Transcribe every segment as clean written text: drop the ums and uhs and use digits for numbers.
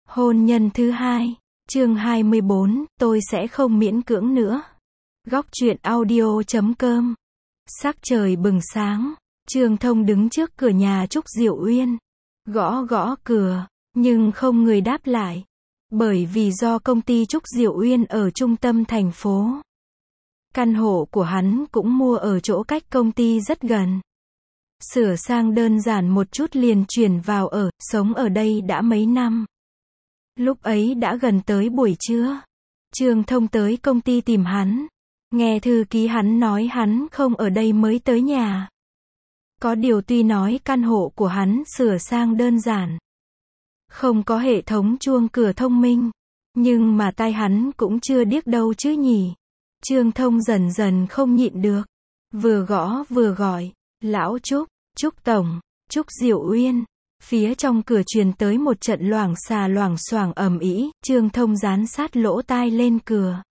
Hôn nhân thứ hai, chương 24, tôi sẽ không miễn cưỡng nữa. Góc truyện audio.com. Sắc trời bừng sáng, Trương Thông đứng trước cửa nhà Trúc Diệu Uyên, gõ gõ cửa, nhưng không người đáp lại. Bởi vì do công ty Trúc Diệu Uyên ở trung tâm thành phố. Căn hộ của hắn cũng mua ở chỗ cách công ty rất gần. Sửa sang đơn giản một chút liền chuyển vào ở, sống ở đây đã mấy năm. Lúc ấy đã gần tới buổi trưa. Trương Thông tới công ty tìm hắn. Nghe thư ký hắn nói hắn không ở đây mới tới nhà. Có điều tuy nói căn hộ của hắn sửa sang đơn giản, không có hệ thống chuông cửa thông minh, nhưng mà tai hắn cũng chưa điếc đâu chứ nhỉ. Trương Thông dần dần không nhịn được. Vừa gõ vừa gọi, lão Trúc, Trúc Tổng, Trúc Diệu Uyên. Phía trong cửa truyền tới một trận loảng xà loảng xoảng ầm ĩ. Trương Thông dán sát lỗ tai lên cửa.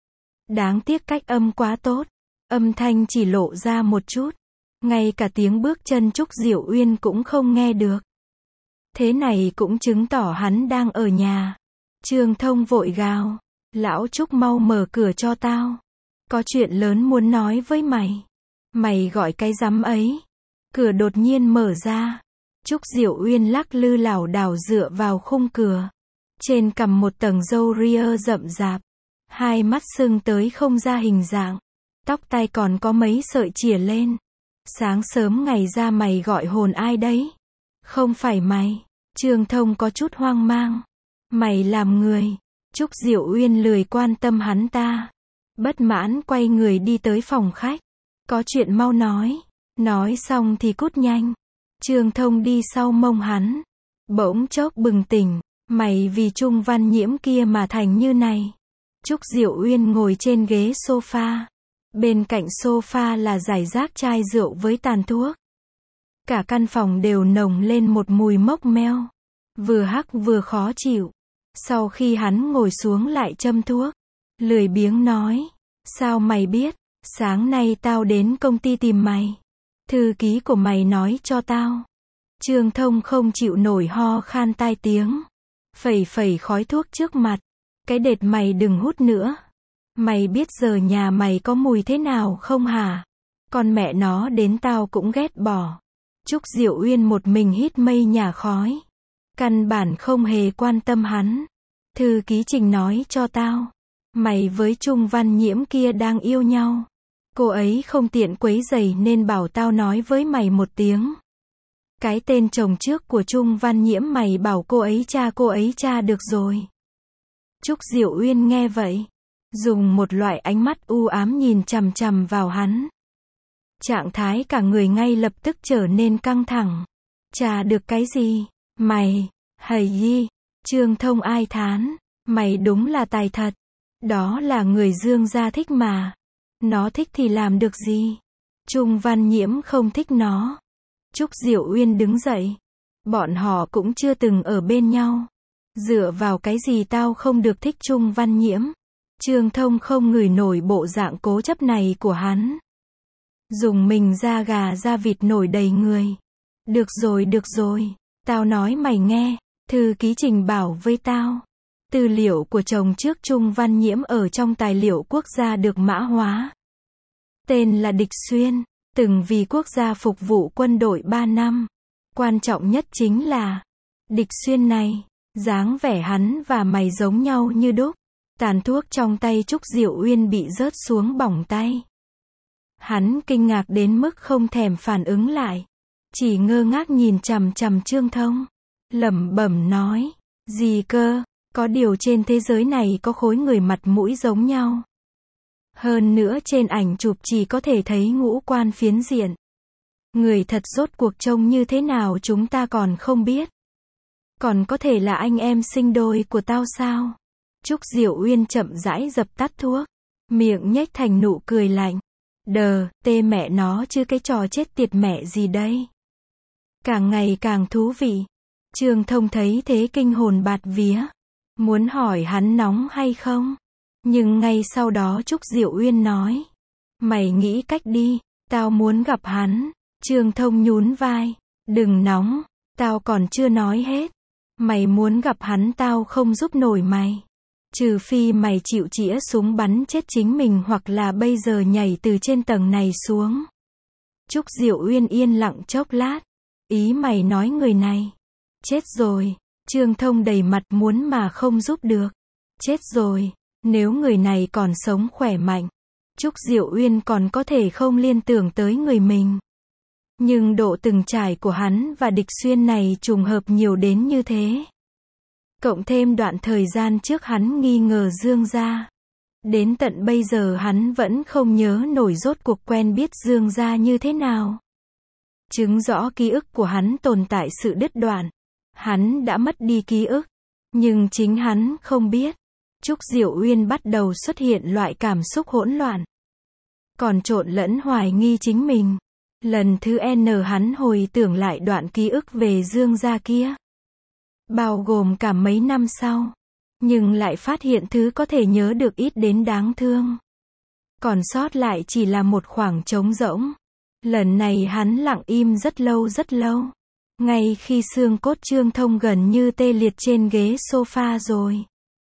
Đáng tiếc cách âm quá tốt, âm thanh chỉ lộ ra một chút, ngay cả tiếng bước chân Trúc Diệu Uyên cũng không nghe được. Thế này cũng chứng tỏ hắn đang ở nhà. Trương Thông vội gào, lão Trúc mau mở cửa cho tao, có chuyện lớn muốn nói với mày. Mày gọi cái rắm ấy. Cửa đột nhiên mở ra. Trúc Diệu Uyên lắc lư lảo đảo dựa vào khung cửa. Trên cằm một tầng râu ria rậm rạp. Hai mắt sưng tới không ra hình dạng. Tóc tai còn có mấy sợi chìa lên. Sáng sớm ngày ra mày gọi hồn ai đấy? Không phải mày. Trương Thông có chút hoang mang. Mày làm người. Trúc Diệu Uyên lười quan tâm hắn ta. Bất mãn quay người đi tới phòng khách. Có chuyện mau nói. Nói xong thì cút nhanh. Trương Thông đi sau mông hắn. Bỗng chốc bừng tỉnh. Mày vì Trung Văn Nhiễm kia mà thành như này. Trúc Diệu Uyên ngồi trên ghế sofa. Bên cạnh sofa là rải rác chai rượu với tàn thuốc. Cả căn phòng đều nồng lên một mùi mốc meo. Vừa hắc vừa khó chịu. Sau khi hắn ngồi xuống lại châm thuốc, lười biếng nói. Sao mày biết? Sáng nay tao đến công ty tìm mày. Thư ký của mày nói cho tao. Trương Thông không chịu nổi ho khan tai tiếng. Phẩy phẩy khói thuốc trước mặt. Cái đệt mày đừng hút nữa. Mày biết giờ nhà mày có mùi thế nào không hả? Con mẹ nó đến tao cũng ghét bỏ. Trúc Diệu Uyên một mình hít mây nhà khói. Căn bản không hề quan tâm hắn. Thư ký Trình nói cho tao. Mày với Trung Văn Nhiễm kia đang yêu nhau. Cô ấy không tiện quấy rầy nên bảo tao nói với mày một tiếng. Cái tên chồng trước của Trung Văn Nhiễm mày bảo cô ấy tra được rồi. Trúc Diệu Uyên nghe vậy, dùng một loại ánh mắt u ám nhìn chằm chằm vào hắn. Trạng thái cả người ngay lập tức trở nên căng thẳng. Tra được cái gì? Mày, hầy yi. Trương Thông ai thán. Mày đúng là tài thật. Đó là người Dương gia thích mà. Nó thích thì làm được gì? Trung Văn Nhiễm không thích nó. Trúc Diệu Uyên đứng dậy. Bọn họ cũng chưa từng ở bên nhau. Dựa vào cái gì tao không được thích Trung Văn Nhiễm? Trương Thông không ngửi nổi bộ dạng cố chấp này của hắn. Dùng mình da gà da vịt nổi đầy người. Được rồi. Tao nói mày nghe. Thư ký Trình bảo với tao. Tư liệu của chồng trước Trung Văn Nhiễm ở trong tài liệu quốc gia được mã hóa. Tên là Địch Xuyên. Từng vì quốc gia phục vụ quân đội 3 năm. Quan trọng nhất chính là Địch Xuyên này, dáng vẻ hắn và mày giống nhau như đúc. Tàn thuốc trong tay Trúc Diệu Uyên bị rớt xuống bỏng tay. Hắn kinh ngạc đến mức không thèm phản ứng lại. Chỉ ngơ ngác nhìn chằm chằm Trương Thông. Lẩm bẩm nói. Gì cơ? Có điều trên thế giới này có khối người mặt mũi giống nhau. Hơn nữa trên ảnh chụp chỉ có thể thấy ngũ quan phiến diện. Người thật rốt cuộc trông như thế nào chúng ta còn không biết. Còn có thể là anh em sinh đôi của tao sao? Trúc Diệu Uyên chậm rãi dập tắt thuốc. Miệng nhếch thành nụ cười lạnh. Tê mẹ nó chứ cái trò chết tiệt mẹ gì đây? Càng ngày càng thú vị. Trương Thông thấy thế kinh hồn bạt vía. Muốn hỏi hắn nóng hay không? Nhưng ngay sau đó Trúc Diệu Uyên nói. Mày nghĩ cách đi, tao muốn gặp hắn. Trương Thông nhún vai. Đừng nóng, tao còn chưa nói hết. Mày muốn gặp hắn tao không giúp nổi mày. Trừ phi mày chịu chĩa súng bắn chết chính mình hoặc là bây giờ nhảy từ trên tầng này xuống. Trúc Diệu Uyên yên lặng chốc lát. Ý mày nói người này. Chết rồi. Trương Thông đầy mặt muốn mà không giúp được. Chết rồi. Nếu người này còn sống khỏe mạnh, Trúc Diệu Uyên còn có thể không liên tưởng tới người mình. Nhưng độ từng trải của hắn và Địch Xuyên này trùng hợp nhiều đến như thế. Cộng thêm đoạn thời gian trước hắn nghi ngờ Dương gia. Đến tận bây giờ hắn vẫn không nhớ nổi rốt cuộc quen biết Dương gia như thế nào. Chứng rõ ký ức của hắn tồn tại sự đứt đoạn. Hắn đã mất đi ký ức. Nhưng chính hắn không biết. Trúc Diệu Uyên bắt đầu xuất hiện loại cảm xúc hỗn loạn. Còn trộn lẫn hoài nghi chính mình. Lần thứ N hắn hồi tưởng lại đoạn ký ức về Dương gia kia. Bao gồm cả mấy năm sau. Nhưng lại phát hiện thứ có thể nhớ được ít đến đáng thương. Còn sót lại chỉ là một khoảng trống rỗng. Lần này hắn lặng im rất lâu rất lâu. Ngay khi xương cốt Trương Thông gần như tê liệt trên ghế sofa rồi.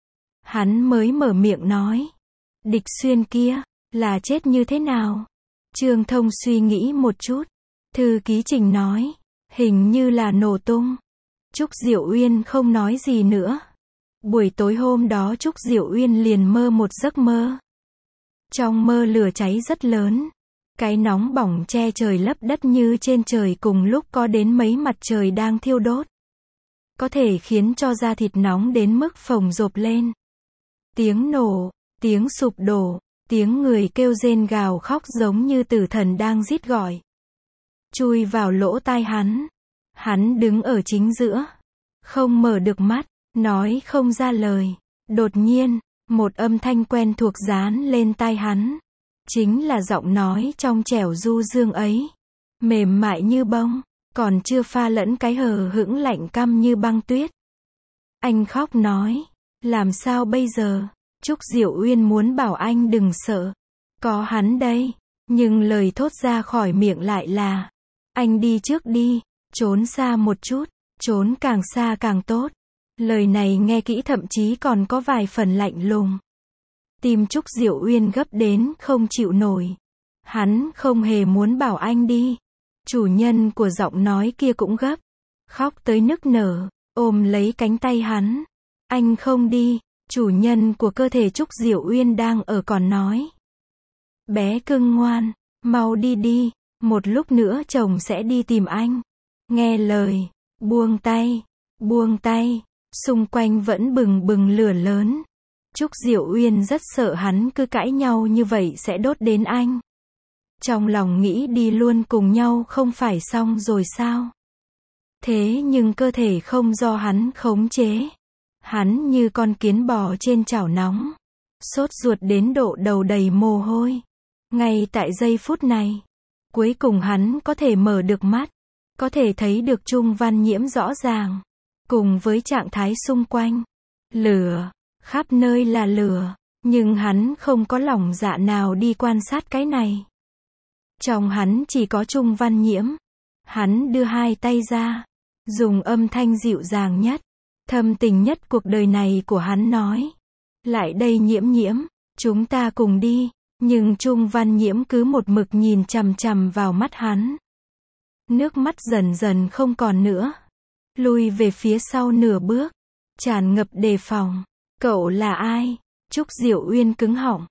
Hắn mới mở miệng nói. Địch Xuyên kia, là chết như thế nào? Trương Thông suy nghĩ một chút. Thư ký Trình nói. Hình như là nổ tung. Trúc Diệu Uyên không nói gì nữa. Buổi tối hôm đó Trúc Diệu Uyên liền mơ một giấc mơ. Trong mơ lửa cháy rất lớn. Cái nóng bỏng che trời lấp đất như trên trời cùng lúc có đến mấy mặt trời đang thiêu đốt. Có thể khiến cho da thịt nóng đến mức phồng rộp lên. Tiếng nổ, tiếng sụp đổ, tiếng người kêu rên gào khóc giống như tử thần đang rít gọi. Chui vào lỗ tai hắn. Hắn đứng ở chính giữa. Không mở được mắt, nói không ra lời. Đột nhiên, một âm thanh quen thuộc dán lên tai hắn. Chính là giọng nói trong trẻo du dương ấy. Mềm mại như bông, còn chưa pha lẫn cái hờ hững lạnh căm như băng tuyết. Anh khóc nói. Làm sao bây giờ? Trúc Diệu Uyên muốn bảo anh đừng sợ. Có hắn đây. Nhưng lời thốt ra khỏi miệng lại là. Anh đi trước đi. Trốn xa một chút. Trốn càng xa càng tốt. Lời này nghe kỹ thậm chí còn có vài phần lạnh lùng. Tim Trúc Diệu Uyên gấp đến không chịu nổi. Hắn không hề muốn bảo anh đi. Chủ nhân của giọng nói kia cũng gấp. Khóc tới nức nở, ôm lấy cánh tay hắn. Anh không đi. Chủ nhân của cơ thể Trúc Diệu Uyên đang ở còn nói. Bé cưng ngoan, mau đi đi. Một lúc nữa chồng sẽ đi tìm anh. Nghe lời, buông tay, buông tay. Xung quanh vẫn bừng bừng lửa lớn. Trúc Diệu Uyên rất sợ hắn cứ cãi nhau như vậy sẽ đốt đến anh. Trong lòng nghĩ đi luôn cùng nhau không phải xong rồi sao? Thế nhưng cơ thể không do hắn khống chế. Hắn như con kiến bò trên chảo nóng. Sốt ruột đến độ đầu đầy mồ hôi. Ngay tại giây phút này, cuối cùng hắn có thể mở được mắt. Có thể thấy được Trung Văn Nhiễm rõ ràng. Cùng với trạng thái xung quanh. Lửa. Khắp nơi là lửa. Nhưng hắn không có lòng dạ nào đi quan sát cái này. Trong hắn chỉ có Trung Văn Nhiễm. Hắn đưa hai tay ra. Dùng âm thanh dịu dàng nhất. Thâm tình nhất cuộc đời này của hắn nói. Lại đây Nhiễm Nhiễm. Chúng ta cùng đi. Nhưng Trung Văn Nhiễm cứ một mực nhìn chằm chằm vào mắt hắn. Nước mắt dần dần không còn nữa. Lui về phía sau nửa bước. Tràn ngập đề phòng. Cậu là ai? Trúc Diệu Uyên cứng họng.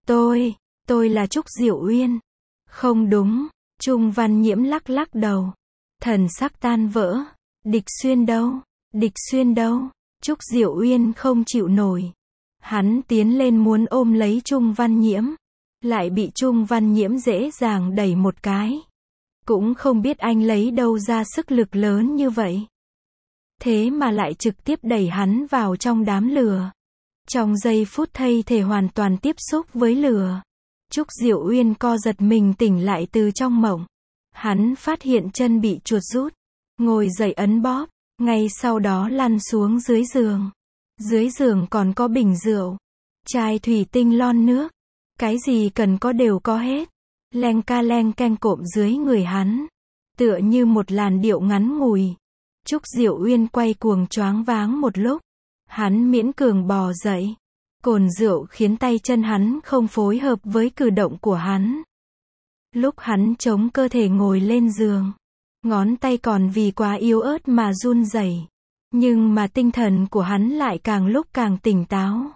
Tôi là Trúc Diệu Uyên. Không đúng. Trung Văn Nhiễm lắc lắc đầu. Thần sắc tan vỡ. Địch Xuyên đâu? Địch Xuyên đâu? Trúc Diệu Uyên không chịu nổi. Hắn tiến lên muốn ôm lấy Trung Văn Nhiễm. Lại bị Trung Văn Nhiễm dễ dàng đẩy một cái. Cũng không biết anh lấy đâu ra sức lực lớn như vậy. Thế mà lại trực tiếp đẩy hắn vào trong đám lửa. Trong giây phút thây thể hoàn toàn tiếp xúc với lửa. Trúc Diệu Uyên co giật mình tỉnh lại từ trong mộng. Hắn phát hiện chân bị chuột rút. Ngồi dậy ấn bóp. Ngay sau đó lăn xuống dưới giường. Dưới giường còn có bình rượu. Chai thủy tinh lon nước. Cái gì cần có đều có hết. Len ca len canh cộm dưới người hắn. Tựa như một làn điệu ngắn ngủi. Trúc Diệu Uyên quay cuồng choáng váng một lúc. Hắn miễn cường bò dậy. Cồn rượu khiến tay chân hắn không phối hợp với cử động của hắn. Lúc hắn chống cơ thể ngồi lên giường, ngón tay còn vì quá yếu ớt mà run rẩy. Nhưng mà tinh thần của hắn lại càng lúc càng tỉnh táo.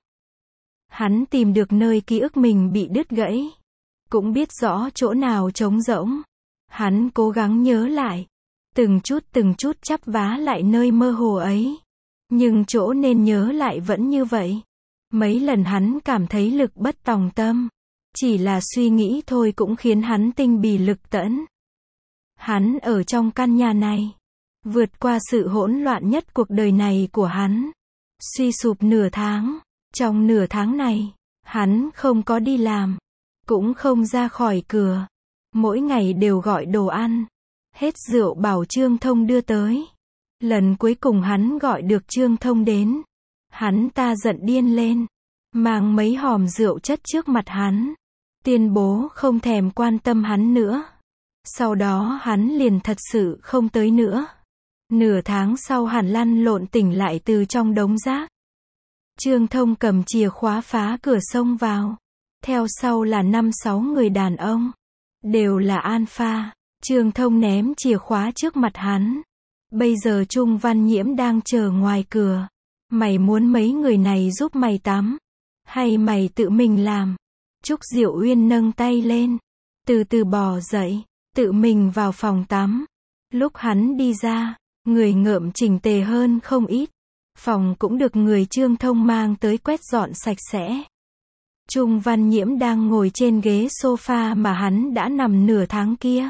Hắn tìm được nơi ký ức mình bị đứt gãy. Cũng biết rõ chỗ nào trống rỗng. Hắn cố gắng nhớ lại. Từng chút chắp vá lại nơi mơ hồ ấy. Nhưng chỗ nên nhớ lại vẫn như vậy. Mấy lần hắn cảm thấy lực bất tòng tâm. Chỉ là suy nghĩ thôi cũng khiến hắn tinh bì lực tẫn. Hắn ở trong căn nhà này. Vượt qua sự hỗn loạn nhất cuộc đời này của hắn. Suy sụp nửa tháng. Trong nửa tháng này, hắn không có đi làm. Cũng không ra khỏi cửa. Mỗi ngày đều gọi đồ ăn. Hết rượu bảo Trương Thông đưa tới. Lần cuối cùng hắn gọi được Trương Thông đến. Hắn ta giận điên lên. Mang mấy hòm rượu chất trước mặt hắn. Tuyên bố không thèm quan tâm hắn nữa. Sau đó hắn liền thật sự không tới nữa. Nửa tháng sau hắn lăn lộn tỉnh lại từ trong đống rác. Trương Thông cầm chìa khóa phá cửa xông vào. Theo sau là 5-6 người đàn ông. Đều là alpha. Trương Thông ném chìa khóa trước mặt hắn. Bây giờ Trung Văn Nhiễm đang chờ ngoài cửa. Mày muốn mấy người này giúp mày tắm? Hay mày tự mình làm? Trúc Diệu Uyên nâng tay lên. Từ từ bò dậy. Tự mình vào phòng tắm. Lúc hắn đi ra, người ngợm chỉnh tề hơn không ít. Phòng cũng được người Trương Thông mang tới quét dọn sạch sẽ. Trung Văn Nhiễm đang ngồi trên ghế sofa mà hắn đã nằm nửa tháng kia.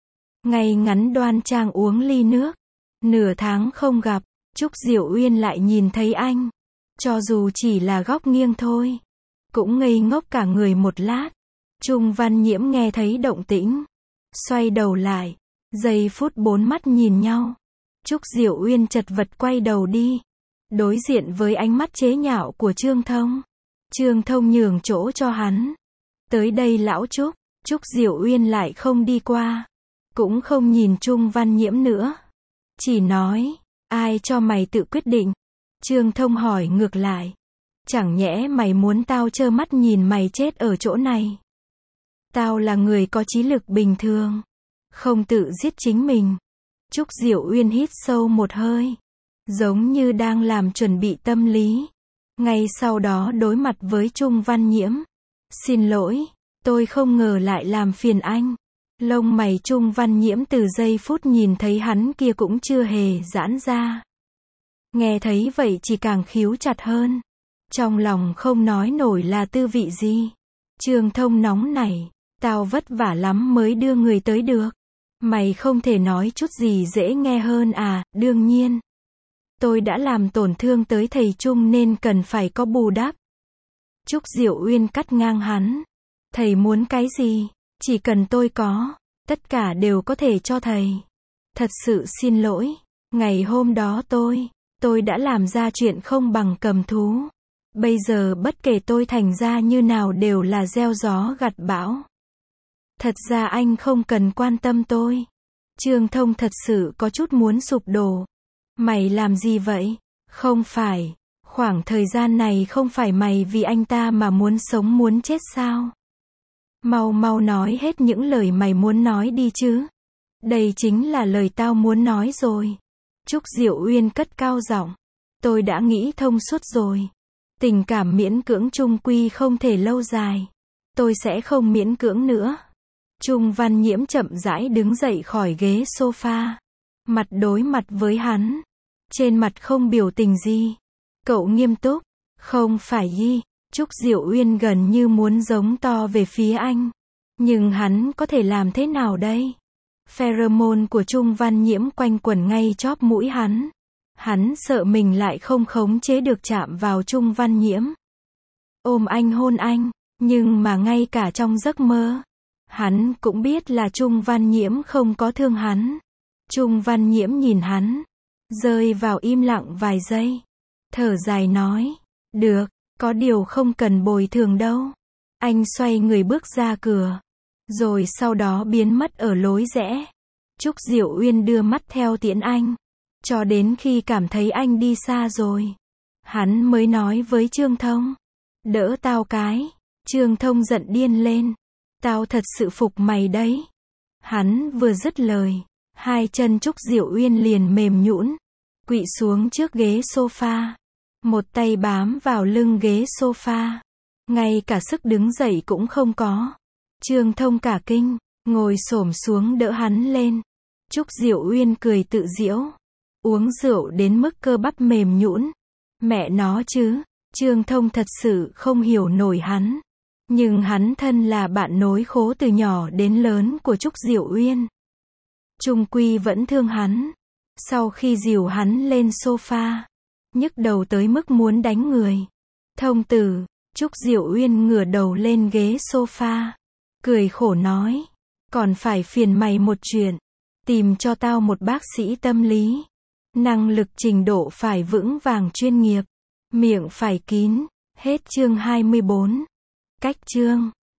Ngay ngắn đoan trang uống ly nước. Nửa tháng không gặp, Trúc Diệu Uyên lại nhìn thấy anh. Cho dù chỉ là góc nghiêng thôi. Cũng ngây ngốc cả người một lát. Trung Văn Nhiễm nghe thấy động tĩnh. Xoay đầu lại. Giây phút bốn mắt nhìn nhau. Trúc Diệu Uyên chật vật quay đầu đi. Đối diện với ánh mắt chế nhạo của Trương Thông. Trương Thông nhường chỗ cho hắn. Tới đây lão Trúc. Trúc Diệu Uyên lại không đi qua. Cũng không nhìn Trung Văn Nhiễm nữa. Chỉ nói, ai cho mày tự quyết định? Trương Thông hỏi ngược lại. Chẳng nhẽ mày muốn tao trơ mắt nhìn mày chết ở chỗ này? Tao là người có trí lực bình thường. Không tự giết chính mình. Trúc Diệu Uyên hít sâu một hơi. Giống như đang làm chuẩn bị tâm lý. Ngay sau đó đối mặt với Trung Văn Nhiễm. Xin lỗi, tôi không ngờ lại làm phiền anh. Lông mày Trung Văn Nhiễm từ giây phút nhìn thấy hắn kia cũng chưa hề giãn ra. Nghe thấy vậy chỉ càng khíu chặt hơn. Trong lòng không nói nổi là tư vị gì. Trương Thông nóng nảy. Tao vất vả lắm mới đưa người tới được. Mày không thể nói chút gì dễ nghe hơn à? Đương nhiên. Tôi đã làm tổn thương tới thầy Trung nên cần phải có bù đắp. Trúc Diệu Uyên cắt ngang hắn. Thầy muốn cái gì? Chỉ cần tôi có. Tất cả đều có thể cho thầy. Thật sự xin lỗi. Ngày hôm đó tôi đã làm ra chuyện không bằng cầm thú. Bây giờ bất kể tôi thành ra như nào đều là gieo gió gặt bão. Thật ra anh không cần quan tâm tôi. Trương Thông thật sự có chút muốn sụp đổ. Mày làm gì vậy? Không phải. Khoảng thời gian này không phải mày vì anh ta mà muốn sống muốn chết sao? Mau nói hết những lời mày muốn nói đi chứ. Đây chính là lời tao muốn nói rồi. Trúc Diệu Uyên cất cao giọng. Tôi đã nghĩ thông suốt rồi. Tình cảm miễn cưỡng chung quy không thể lâu dài. Tôi sẽ không miễn cưỡng nữa. Trung Văn Nhiễm chậm rãi đứng dậy khỏi ghế sofa. Mặt đối mặt với hắn. Trên mặt không biểu tình gì. Cậu nghiêm túc. Không phải gì. Trúc Diệu Uyên gần như muốn giống to về phía anh. Nhưng hắn có thể làm thế nào đây? Pheromone của Trung Văn Nhiễm quanh quẩn ngay chóp mũi hắn. Hắn sợ mình lại không khống chế được chạm vào Trung Văn Nhiễm. Ôm anh hôn anh. Nhưng mà ngay cả trong giấc mơ. Hắn cũng biết là Trung Văn Nhiễm không có thương hắn. Trung Văn Nhiễm nhìn hắn. Rơi vào im lặng vài giây. Thở dài nói. Được, có điều không cần bồi thường đâu. Anh xoay người bước ra cửa. Rồi sau đó biến mất ở lối rẽ. Trúc Diệu Uyên đưa mắt theo tiễn anh. Cho đến khi cảm thấy anh đi xa rồi, hắn mới nói với Trương Thông. Đỡ tao cái. Trương Thông giận điên lên. Tao thật sự phục mày đấy. Hắn vừa dứt lời, hai chân Trúc Diệu Uyên liền mềm nhũn, quỵ xuống trước ghế sofa. Một tay bám vào lưng ghế sofa. Ngay cả sức đứng dậy cũng không có. Trương Thông cả kinh, ngồi xổm xuống đỡ hắn lên. Trúc Diệu Uyên cười tự giễu. Uống rượu đến mức cơ bắp mềm nhũn. Mẹ nó chứ, Trương Thông thật sự không hiểu nổi hắn. Nhưng hắn thân là bạn nối khố từ nhỏ đến lớn của Trúc Diệu Uyên. Chung quy vẫn thương hắn. Sau khi dìu hắn lên sofa, nhức đầu tới mức muốn đánh người. Thông tử, Trúc Diệu Uyên ngửa đầu lên ghế sofa, cười khổ nói. Còn phải phiền mày một chuyện. Tìm cho tao một bác sĩ tâm lý. Năng lực trình độ phải vững vàng chuyên nghiệp. Miệng phải kín. Hết chương 24. Cách chương